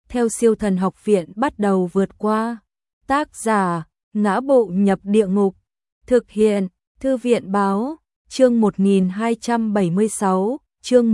theo Siêu Thần Học Viện bắt đầu vượt qua. Tác giả: Ngã Bộ Nhập Địa Ngục. Thực hiện: Thư viện báo. Chương 1276, chương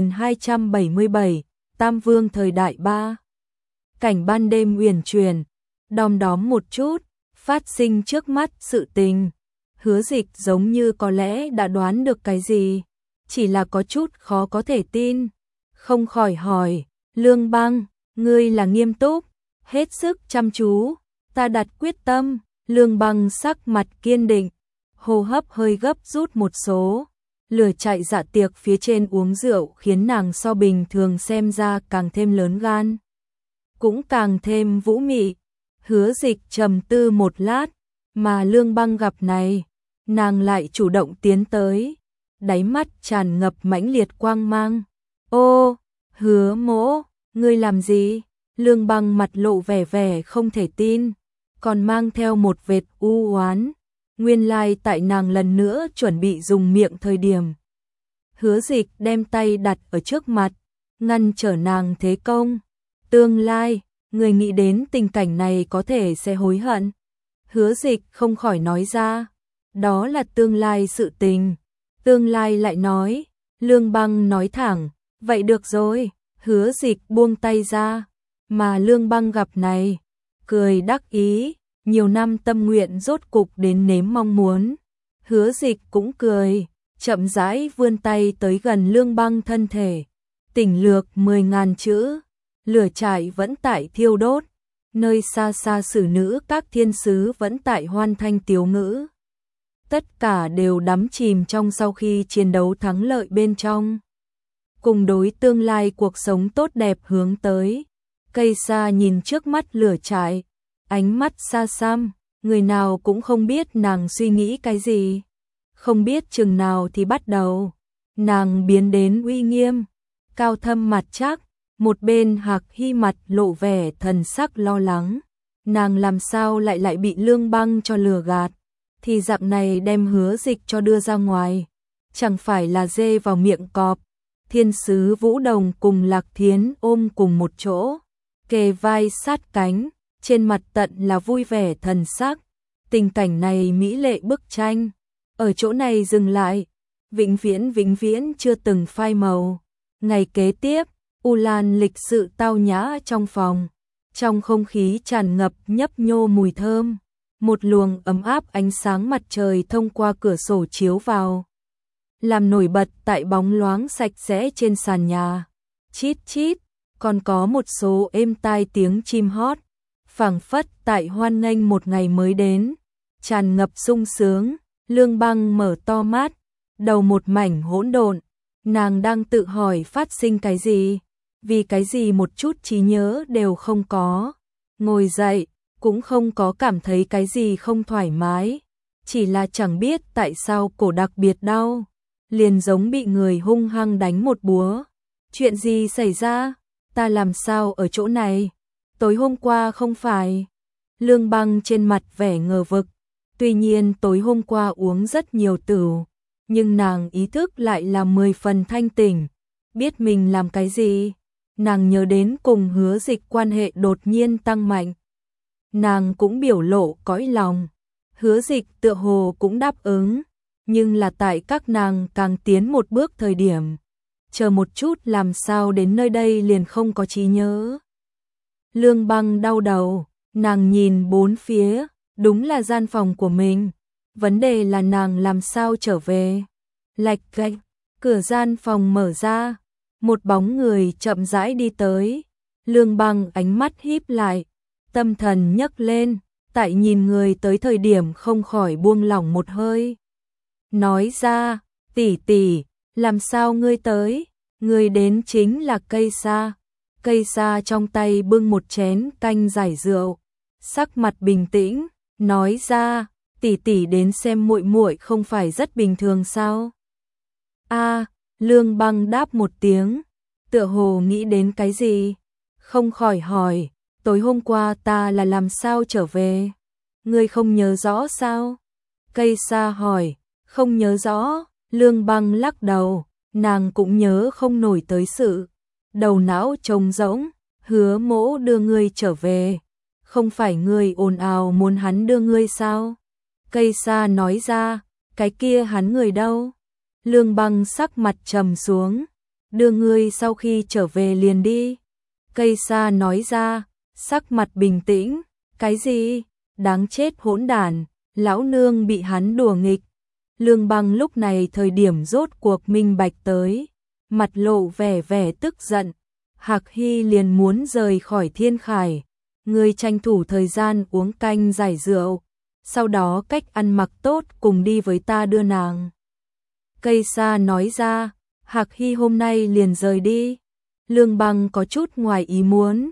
1277, Tam Vương thời đại 3. Cảnh ban đêm uyển chuyển, đom đóm một chút, phát sinh trước mắt sự tình. Hứa Dịch giống như có lẽ đã đoán được cái gì, chỉ là có chút khó có thể tin, không khỏi hỏi, Lương Băng, ngươi là nghiêm túc, hết sức chăm chú, ta đặt quyết tâm. Lương Băng sắc mặt kiên định, hô hấp hơi gấp rút một số. Lửa chạy dạ tiệc phía trên uống rượu khiến nàng so bình thường xem ra càng thêm lớn gan, cũng càng thêm vũ mị. Hứa Dịch trầm tư một lát, mà Lương Băng gặp này, nàng lại chủ động tiến tới, đáy mắt tràn ngập mãnh liệt quang mang. Ô, Hứa Mỗ, ngươi làm gì? Lương Băng mặt lộ vẻ vẻ không thể tin, còn mang theo một vệt u oán. Nguyên lai tại nàng lần nữa chuẩn bị dùng miệng thời điểm, Hứa Dịch đem tay đặt ở trước mặt, ngăn trở nàng thế công. Tương lai, người nghĩ đến tình cảnh này có thể sẽ hối hận. Hứa Dịch không khỏi nói ra, đó là tương lai sự tình. Tương lai lại nói, Lương Băng nói thẳng, vậy được rồi. Hứa Dịch buông tay ra, mà Lương Băng gặp này, cười đắc ý, nhiều năm tâm nguyện rốt cục đến nếm mong muốn. Hứa Dịch cũng cười, chậm rãi vươn tay tới gần Lương Băng thân thể. Tỉnh lược 10.000 chữ, lửa trại vẫn tại thiêu đốt, nơi xa xa sử nữ các thiên sứ vẫn tại hoan thanh tiếu ngữ. Tất cả đều đắm chìm trong sau khi chiến đấu thắng lợi bên trong, cùng đối tương lai cuộc sống tốt đẹp hướng tới. Cây xa nhìn trước mắt lửa trại, ánh mắt xa xăm, người nào cũng không biết nàng suy nghĩ cái gì. Không biết chừng nào thì bắt đầu, nàng biến đến uy nghiêm, cao thâm mặt chắc. Một bên Hạc Hy mặt lộ vẻ thần sắc lo lắng, nàng làm sao lại bị Lương Băng cho lừa gạt, thì dạng này đem Hứa Dịch cho đưa ra ngoài, chẳng phải là dê vào miệng cọp. Thiên sứ Vũ Đồng cùng Lạc Thiến ôm cùng một chỗ, kề vai sát cánh, trên mặt tận là vui vẻ thần sắc. Tình cảnh này mỹ lệ bức tranh, ở chỗ này dừng lại, vĩnh viễn chưa từng phai màu. Ngày kế tiếp, U Lan lịch sự tao nhã trong phòng, trong không khí tràn ngập nhấp nhô mùi thơm, một luồng ấm áp ánh sáng mặt trời thông qua cửa sổ chiếu vào, làm nổi bật tại bóng loáng sạch sẽ trên sàn nhà. Chít chít, còn có một số êm tai tiếng chim hót, phảng phất tại hoan nghênh một ngày mới đến, tràn ngập sung sướng. Lương Băng mở to mắt, đầu một mảnh hỗn độn, nàng đang tự hỏi phát sinh cái gì, vì cái gì một chút trí nhớ đều không có. Ngồi dậy, cũng không có cảm thấy cái gì không thoải mái, chỉ là chẳng biết tại sao cổ đặc biệt đau, liền giống bị người hung hăng đánh một búa. Chuyện gì xảy ra? Ta làm sao ở chỗ này? Tối hôm qua không phải? Lương Băng trên mặt vẻ ngờ vực, tuy nhiên tối hôm qua uống rất nhiều tửu, nhưng nàng ý thức lại là 10 phần thanh tỉnh, biết mình làm cái gì. Nàng nhớ đến cùng Hứa Dịch quan hệ đột nhiên tăng mạnh, nàng cũng biểu lộ cõi lòng. Hứa Dịch tựa hồ cũng đáp ứng, nhưng là tại các nàng càng tiến một bước thời điểm, chờ một chút làm sao đến nơi đây liền không có trí nhớ. Lương Băng đau đầu, nàng nhìn bốn phía, đúng là gian phòng của mình, vấn đề là nàng làm sao trở về. Lạch cạch, cửa gian phòng mở ra, một bóng người chậm rãi đi tới. Lương Băng ánh mắt híp lại, tâm thần nhấc lên, tại nhìn người tới thời điểm không khỏi buông lỏng một hơi. Nói ra, tỷ tỷ, làm sao ngươi tới? Người đến chính là Cây Sa. Cây Sa trong tay bưng một chén canh giải rượu, sắc mặt bình tĩnh, nói ra, tỷ tỷ đến xem muội muội không phải rất bình thường sao? A, Lương Băng đáp một tiếng, tựa hồ nghĩ đến cái gì, không khỏi hỏi, tối hôm qua ta là làm sao trở về? Ngươi không nhớ rõ sao? Cây Sa hỏi, không nhớ rõ. Lương Băng lắc đầu, nàng cũng nhớ không nổi tới sự, đầu não trống rỗng. Hứa Mỗ đưa ngươi trở về, không phải ngươi ồn ào muốn hắn đưa ngươi sao? Cây Sa nói ra, cái kia hắn người đâu? Lương Băng sắc mặt trầm xuống, đưa ngươi sau khi trở về liền đi. Cây Sa nói ra, sắc mặt bình tĩnh, cái gì? Đáng chết hỗn đản, lão nương bị hắn đùa nghịch. Lương Băng lúc này thời điểm rốt cuộc minh bạch tới, mặt lộ vẻ tức giận. Hạc Hy liền muốn rời khỏi Thiên Khải, ngươi tranh thủ thời gian uống canh giải rượu, sau đó cách ăn mặc tốt cùng đi với ta đưa nàng. Cây Sa nói ra, Hạc Hy hôm nay liền rời đi. Lương Băng có chút ngoài ý muốn.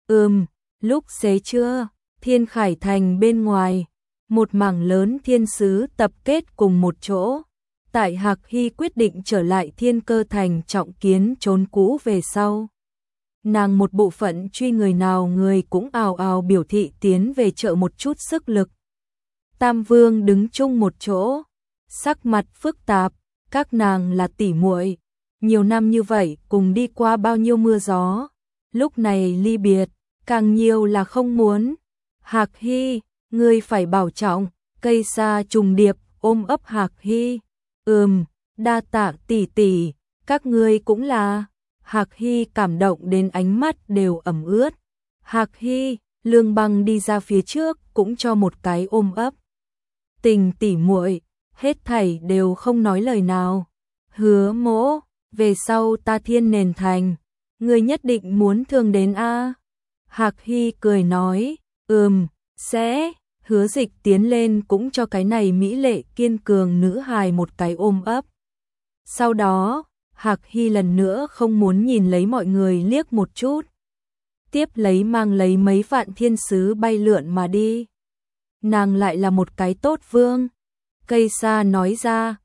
Lúc xế trưa, Thiên Khải thành bên ngoài, một mảng lớn thiên sứ tập kết cùng một chỗ. Tại Hạc Hy quyết định trở lại Thiên Cơ thành trọng kiến trốn cũ về sau. Nàng một bộ phận truy người nào người cũng ào ào biểu thị tiến về trợ một chút sức lực. Tam Vương đứng chung một chỗ, sắc mặt phức tạp, các nàng là tỷ muội, nhiều năm như vậy cùng đi qua bao nhiêu mưa gió, lúc này ly biệt, càng nhiều là không muốn. Hạc Hy, ngươi phải bảo trọng. Cây Sa trùng điệp ôm ấp Hạc Hy. Đa tạ tỷ tỷ, các ngươi cũng là. Hạc Hy cảm động đến ánh mắt đều ẩm ướt. Hạc Hy, Lương Băng đi ra phía trước cũng cho một cái ôm ấp. Tình tỷ muội, hết thảy đều không nói lời nào. Hứa Mỗ, về sau ta Thiên Nền thành, ngươi nhất định muốn thương đến a. Hạc Hy cười nói, sẽ. Hứa Dịch tiến lên cũng cho cái này mỹ lệ kiên cường nữ hài một cái ôm ấp. Sau đó, Hạc Hy lần nữa không muốn nhìn lấy mọi người liếc một chút. Tiếp lấy mang lấy mấy vạn thiên sứ bay lượn mà đi. Nàng lại là một cái tốt vương. Cây Sa nói ra,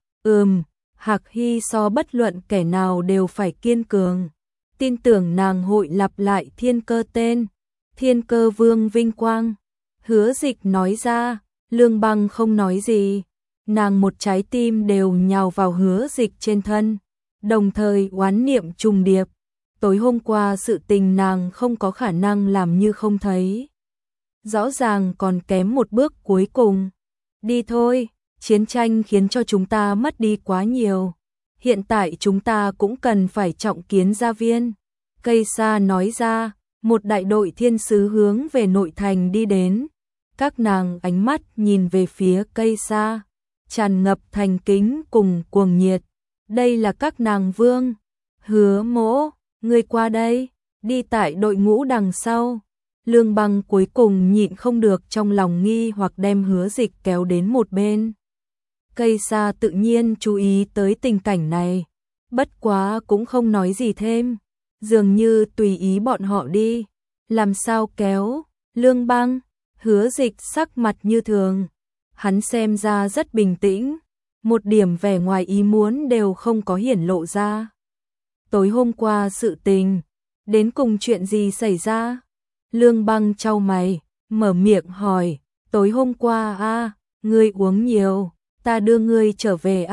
Hạc Hy so bất luận kẻ nào đều phải kiên cường. Tin tưởng nàng hội lặp lại Thiên Cơ tên, Thiên Cơ vương vinh quang. Hứa Dịch nói ra, Lương Băng không nói gì. Nàng một trái tim đều nhào vào Hứa Dịch trên thân, đồng thời oán niệm trùng điệp. Tối hôm qua sự tình nàng không có khả năng làm như không thấy. Rõ ràng còn kém một bước cuối cùng. Đi thôi, chiến tranh khiến cho chúng ta mất đi quá nhiều. Hiện tại chúng ta cũng cần phải trọng kiến gia viên. Cây Sa nói ra, một đại đội thiên sứ hướng về nội thành đi đến. Các nàng ánh mắt nhìn về phía Cây Sa, tràn ngập thành kính cùng cuồng nhiệt. Đây là các nàng vương. Hứa Mỗ, ngươi qua đây, đi tại đội ngũ đằng sau. Lương Băng cuối cùng nhịn không được trong lòng nghi hoặc đem Hứa Dịch kéo đến một bên. Cây Sa tự nhiên chú ý tới tình cảnh này, bất quá cũng không nói gì thêm, dường như tùy ý bọn họ đi. Làm sao kéo? Lương Băng, Hứa Dịch sắc mặt như thường, hắn xem ra rất bình tĩnh, một điểm vẻ ngoài ý muốn đều không có hiển lộ ra. Tối hôm qua sự tình, đến cùng chuyện gì xảy ra? Lương Băng chau mày, mở miệng hỏi, tối hôm qua ngươi uống nhiều, ta đưa ngươi trở về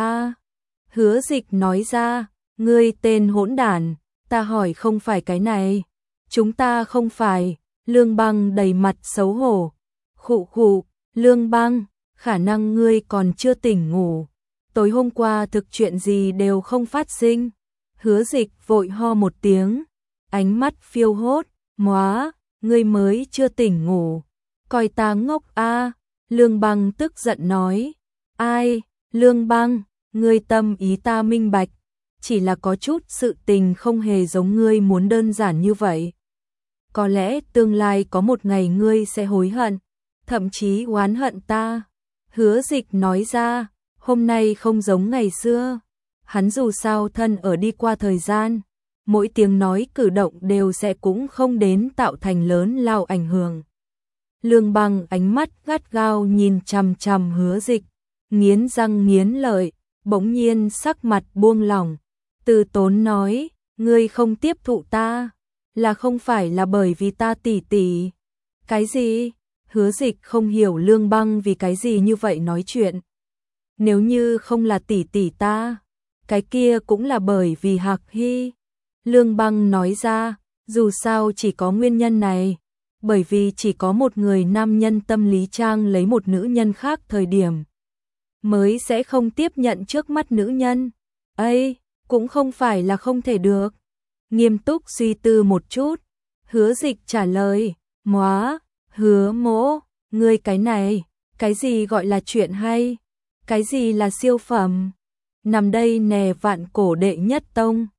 Hứa Dịch nói ra, ngươi tên hỗn đản, ta hỏi không phải cái này. Chúng ta không phải. Lương Băng đầy mặt xấu hổ. Khụ, Lương Băng, khả năng ngươi còn chưa tỉnh ngủ. Tối hôm qua thực chuyện gì đều không phát sinh. Hứa Dịch vội ho một tiếng, ánh mắt phiêu hốt, móa, ngươi mới chưa tỉnh ngủ. Coi ta ngốc Lương Băng tức giận nói. Ai, Lương Băng, ngươi tâm ý ta minh bạch, chỉ là có chút sự tình không hề giống ngươi muốn đơn giản như vậy. Có lẽ tương lai có một ngày ngươi sẽ hối hận, thậm chí oán hận ta. Hứa Dịch nói ra, hôm nay không giống ngày xưa. Hắn dù sao thân ở đi qua thời gian, mỗi tiếng nói cử động đều sẽ cũng không đến tạo thành lớn lao ảnh hưởng. Lương Băng ánh mắt gắt gao nhìn chằm chằm Hứa Dịch, nghiến răng nghiến lợi, bỗng nhiên sắc mặt buông lỏng, từ tốn nói, ngươi không tiếp thụ ta, là không phải là bởi vì ta tỷ tỷ. Cái gì? Hứa Dịch không hiểu Lương Băng vì cái gì như vậy nói chuyện. Nếu như không là tỷ tỷ ta, cái kia cũng là bởi vì Hạc Hy. Lương Băng nói ra, Dù sao chỉ có nguyên nhân này, bởi vì chỉ có một người nam nhân tâm lý trang lấy một nữ nhân khác thời điểm mới sẽ không tiếp nhận trước mắt nữ nhân. Ấy, cũng không phải là không thể được. Nghiêm túc suy tư một chút, Hứa Dịch trả lời, "Móa, Hứa Mỗ, ngươi cái này, cái gì gọi là chuyện hay? Cái gì là siêu phẩm? Nằm đây nè vạn cổ đệ nhất tông."